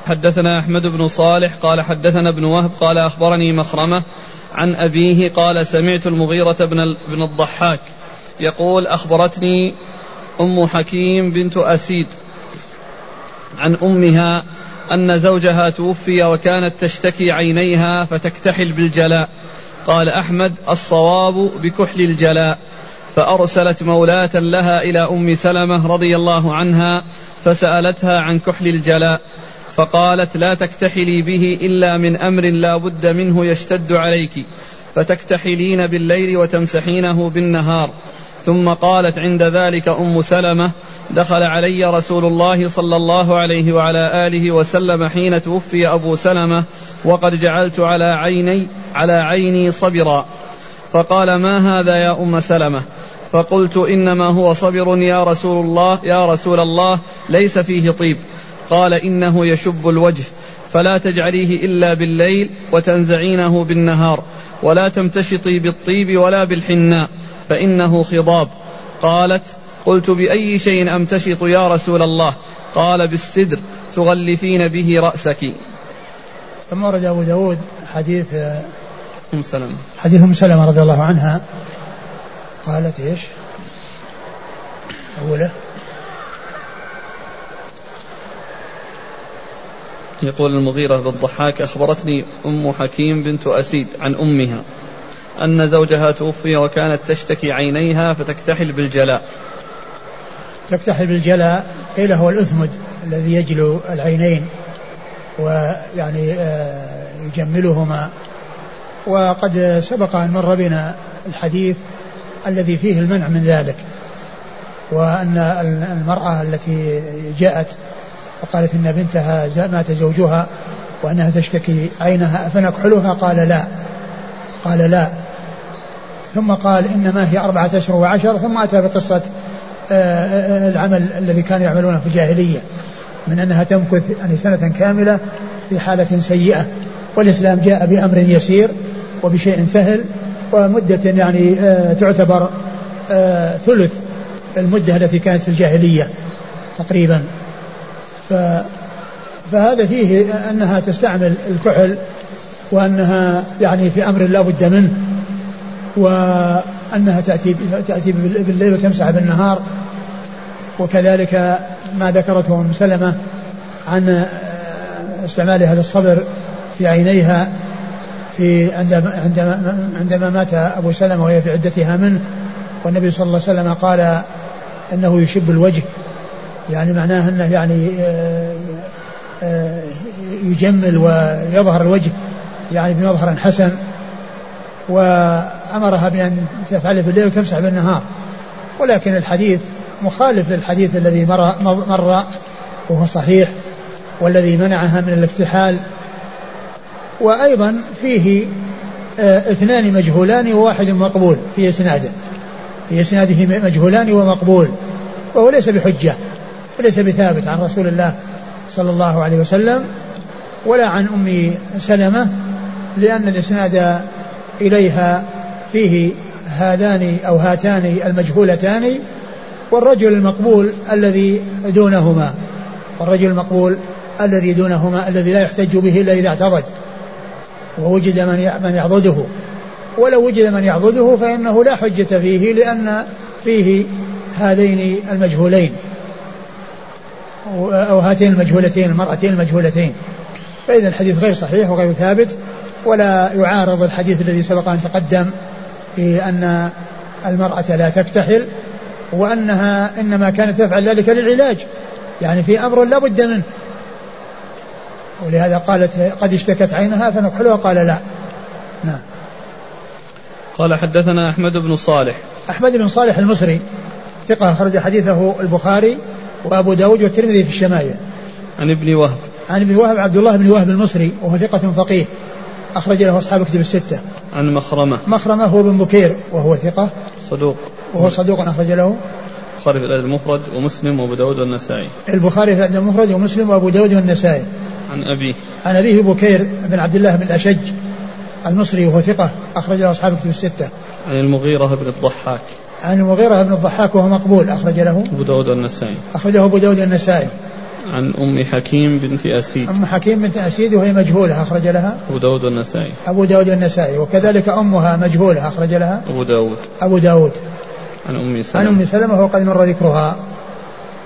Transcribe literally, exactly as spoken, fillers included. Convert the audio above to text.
حدثنا أحمد بن صالح قال حدثنا ابن وهب قال أخبرني مخرمة عن أبيه قال سمعت المغيرة بن الضحاك يقول أخبرتني أم حكيم بنت أسيد عن أمها أن زوجها توفي وكانت تشتكي عينيها فتكتحل بالجلاء. قال أحمد الصواب بكحل الجلاء. فأرسلت مولاة لها إلى أم سلمة رضي الله عنها فسألتها عن كحل الجلاء فقالت لا تكتحلي به إلا من أمر لا بد منه يشتد عليك فتكتحلين بالليل وتمسحينه بالنهار. ثم قالت عند ذلك أم سلمة دخل علي رسول الله صلى الله عليه وعلى آله وسلم حين توفي أبو سلمة وقد جعلت على عيني على عيني صبرا فقال ما هذا يا أم سلمة؟ فقلت إنما هو صبر يا رسول الله يا رسول الله ليس فيه طيب. قال إنه يشب الوجه فلا تجعليه إلا بالليل وتنزعينه بالنهار ولا تمتشطي بالطيب ولا بالحناء فإنه خضاب. قالت قلت بأي شيء أمتشط يا رسول الله؟ قال بالسدر تغلفين به رأسك. ثم ورد أبو داود حديث أم سلمة حديث أم سلمة رضي الله عنها قالت إيش أوله؟ يقول المغيرة بالضحاك أخبرتني أم حكيم بنت أسيد عن أمها أن زوجها توفي وكانت تشتكي عينيها فتكتحل بالجلاء. تكتحل بالجلاء قيل هو الأثمد الذي يجلو العينين ويعني يجملهما. وقد سبق أن مر بنا الحديث الذي فيه المنع من ذلك وأن المرأة التي جاءت وقالت إن بنتها مات زوجها وأنها تشتكي عينها فنكحلها قال لا قال لا ثم قال إنما هي أربعة أشهر وعشر ثم أتى بقصة العمل الذي كانوا يعملونه في الجاهلية من أنها تمكث يعني سنة كاملة في حالة سيئة والإسلام جاء بأمر يسير وبشيء سهل ومدة يعني تعتبر ثلث المدة التي كانت في الجاهلية تقريبا. فهذا فيه أنها تستعمل الكحل وأنها يعني في أمر لا بد منه وأنها تأتي, تأتي بالليل وتمسح بالنهار. وكذلك ما ذكرته أم سلمة عن استعمالها للصبر في عينيها في عندما, عندما, عندما مات أبو سلمة وهي في عدتها منه والنبي صلى الله عليه وسلم قال أنه يشب الوجه يعني معناه أنه يعني يجمل ويظهر الوجه يعني بمظهر حسن. وأمرها بأن تفعله بالليل وتمسح بالنهار ولكن الحديث مخالف للحديث الذي مر, مر وهو صحيح والذي منعها من الاكتحال. وأيضا فيه اثنان مجهولان وواحد مقبول في إسناده في إسناده مجهولان ومقبول وهو ليس بحجة وليس بثابت عن رسول الله صلى الله عليه وسلم ولا عن أم سلمة لأن الإسناد إليها فيه هذان أو هاتان المجهولتان والرجل المقبول الذي دونهما والرجل المقبول الذي دونهما الذي لا يحتج به إلا إذا اعتضد ووجد من يعضده ولو وجد من يعضده فإنه لا حجة فيه لأن فيه هذين المجهولين أو هاتين المجهولتين المرأتين المجهولتين. فإذا الحديث غير صحيح وغير ثابت ولا يعارض الحديث الذي سبق أن تقدم في أن المرأة لا تكتحل وأنها إنما كانت تفعل ذلك للعلاج يعني في أمر لا بد منه. ولهذا قالت قد اشتكت عينها فنكحلها قال لا. نعم. قال حدثنا أحمد بن صالح أحمد بن صالح المصري ثقة أخرج حديثه البخاري وأبو داود والترمذي في الشمائل. عن ابن وهب عن ابن وهب عبد الله بن وهب المصري وهو ثقة فقيه أخرج له أصحاب كتب الستة. عن مخرمة مخرمة هو بن بكير وهو ثقة صدوق وهو صدوق أخرج له البخاري في الأدب المفرد ومسلم وأبو داود والنسائي. البخاري في الأدب المفرد ومسلم وأبو داود والنسائي. عن أبيه عن أبيه بكير بن عبد الله بن الأشج المصري وهو ثقة أخرج له أصحاب كتب الستة. عن المغيرة بن الضحاك عن المغيرة بن الضحاك وهو مقبول أخرج له أبو داود والنسائي. أخرجه أبو داود والنسائي. عن أم حكيم بنت أسيد. أم حكيم بنت أسيد وهي مجهولة أخرج لها أبو داود والنسائي. أبو داود والنسائي. وكذلك أمها مجهولة أخرج لها أبو داود. أبو داود. عن أم سلمة. عن أم سلمة وقد مر ذكرها.